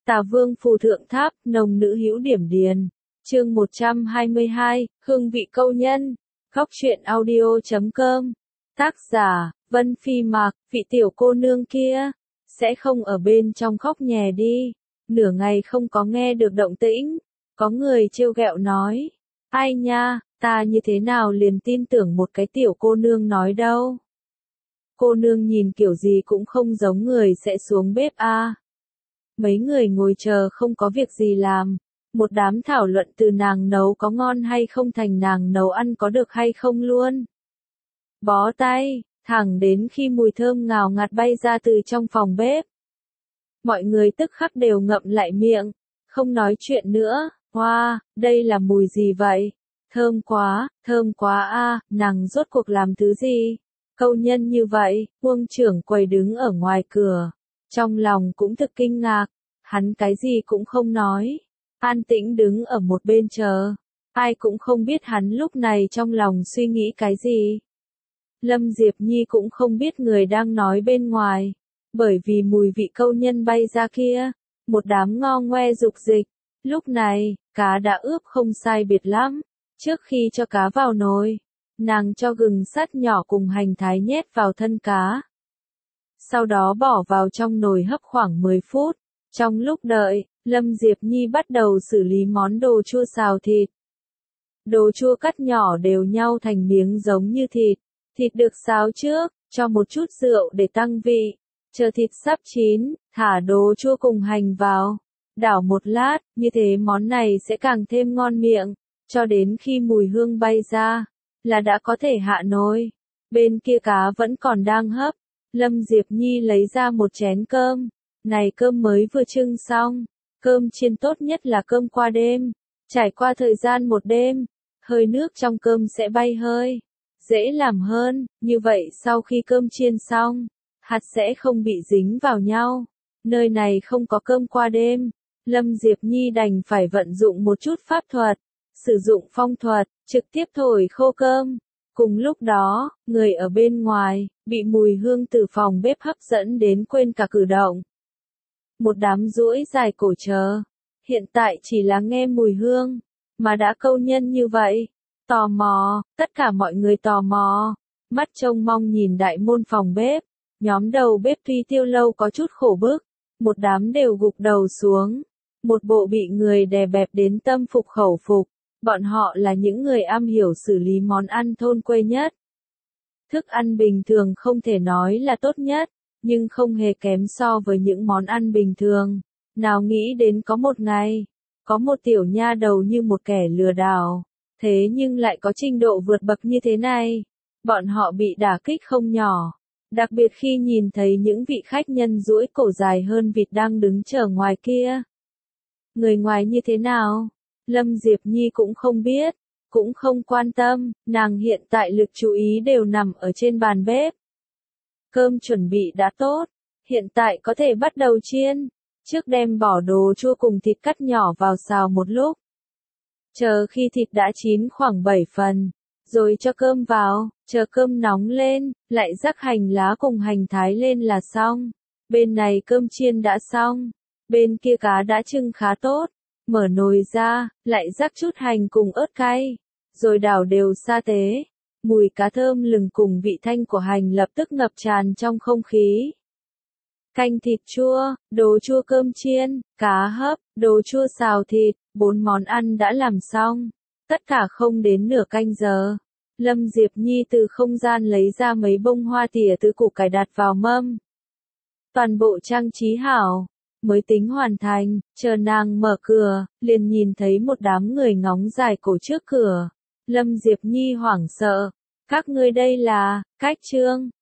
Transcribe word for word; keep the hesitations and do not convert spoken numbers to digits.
Tà Vương phù thượng tháp, nồng nữ hữu điểm điền. Chương một trăm hai mươi hai, hương vị câu nhân. Góc truyện audio chấm com. Tác giả, Vân Phi Mạc, vị tiểu cô nương kia. Sẽ không ở bên trong khóc nhè đi. Nửa ngày không có nghe được động tĩnh. Có người trêu ghẹo nói. Ai nha, ta như thế nào liền tin tưởng một cái tiểu cô nương nói đâu. Cô nương nhìn kiểu gì cũng không giống người sẽ xuống bếp a. À. Mấy người ngồi chờ không có việc gì làm. Một đám thảo luận từ nàng nấu có ngon hay không thành nàng nấu ăn có được hay không luôn. Bó tay, thẳng đến khi mùi thơm ngào ngạt bay ra từ trong phòng bếp. Mọi người tức khắc đều ngậm lại miệng, không nói chuyện nữa. Hoa, wow, đây là mùi gì vậy? Thơm quá, thơm quá a, à, nàng rốt cuộc làm thứ gì? Câu nhân như vậy, Uông trưởng quầy đứng ở ngoài cửa. Trong lòng cũng thực kinh ngạc, hắn cái gì cũng không nói. An tĩnh đứng ở một bên chờ. Ai cũng không biết hắn lúc này trong lòng suy nghĩ cái gì. Lâm Diệp Nhi cũng không biết người đang nói bên ngoài. Bởi vì mùi vị câu nhân bay ra kia. Một đám ngo ngoe dục dịch. Lúc này, cá đã ướp không sai biệt lắm. Trước khi cho cá vào nồi, nàng cho gừng sắt nhỏ cùng hành thái nhét vào thân cá. Sau đó bỏ vào trong nồi hấp khoảng mười phút. Trong lúc đợi, Lâm Diệp Nhi bắt đầu xử lý món đồ chua xào thịt. Đồ chua cắt nhỏ đều nhau thành miếng giống như thịt. Thịt được xào trước, cho một chút rượu để tăng vị. Chờ thịt sắp chín, thả đồ chua cùng hành vào. Đảo một lát, như thế món này sẽ càng thêm ngon miệng. Cho đến khi mùi hương bay ra, là đã có thể hạ nồi. Bên kia cá vẫn còn đang hấp. Lâm Diệp Nhi lấy ra một chén cơm. Này cơm mới vừa trưng xong. Cơm chiên tốt nhất là cơm qua đêm. Trải qua thời gian một đêm, hơi nước trong cơm sẽ bay hơi. Dễ làm hơn, như vậy sau khi cơm chiên xong, hạt sẽ không bị dính vào nhau. Nơi này không có cơm qua đêm. Lâm Diệp Nhi đành phải vận dụng một chút pháp thuật. Sử dụng phong thuật, trực tiếp thổi khô cơm. Cùng lúc đó, người ở bên ngoài, bị mùi hương từ phòng bếp hấp dẫn đến quên cả cử động. Một đám duỗi dài cổ chờ. Hiện tại chỉ là nghe mùi hương, mà đã câu nhân như vậy. Tò mò, tất cả mọi người tò mò. Mắt trông mong nhìn đại môn phòng bếp. Nhóm đầu bếp Tuy Tiêu Lâu có chút khổ bức. Một đám đều gục đầu xuống. Một bộ bị người đè bẹp đến tâm phục khẩu phục. Bọn họ là những người am hiểu xử lý món ăn thôn quê nhất. Thức ăn bình thường không thể nói là tốt nhất, nhưng không hề kém so với những món ăn bình thường. Nào nghĩ đến có một ngày, có một tiểu nha đầu như một kẻ lừa đảo, thế nhưng lại có trình độ vượt bậc như thế này. Bọn họ bị đả kích không nhỏ, đặc biệt khi nhìn thấy những vị khách nhân duỗi cổ dài hơn vịt đang đứng chờ ngoài kia. Người ngoài như thế nào? Lâm Diệp Nhi cũng không biết, cũng không quan tâm, nàng hiện tại lực chú ý đều nằm ở trên bàn bếp. Cơm chuẩn bị đã tốt, hiện tại có thể bắt đầu chiên. Trước đem bỏ đồ chua cùng thịt cắt nhỏ vào xào một lúc. Chờ khi thịt đã chín khoảng bảy phần, rồi cho cơm vào, chờ cơm nóng lên, lại rắc hành lá cùng hành thái lên là xong. Bên này cơm chiên đã xong, bên kia cá đã trưng khá tốt. Mở nồi ra, lại rắc chút hành cùng ớt cay, rồi đảo đều sa tế. Mùi cá thơm lừng cùng vị thanh của hành lập tức ngập tràn trong không khí. Canh thịt chua, đồ chua cơm chiên, cá hấp, đồ chua xào thịt, bốn món ăn đã làm xong. Tất cả không đến nửa canh giờ. Lâm Diệp Nhi từ không gian lấy ra mấy bông hoa tỉa từ củ cải đặt vào mâm. Toàn bộ trang trí hảo. Mới tính hoàn thành, chờ nàng mở cửa, liền nhìn thấy một đám người ngóng dài cổ trước cửa. Lâm Diệp Nhi hoảng sợ. Các ngươi đây là, Cách Trương,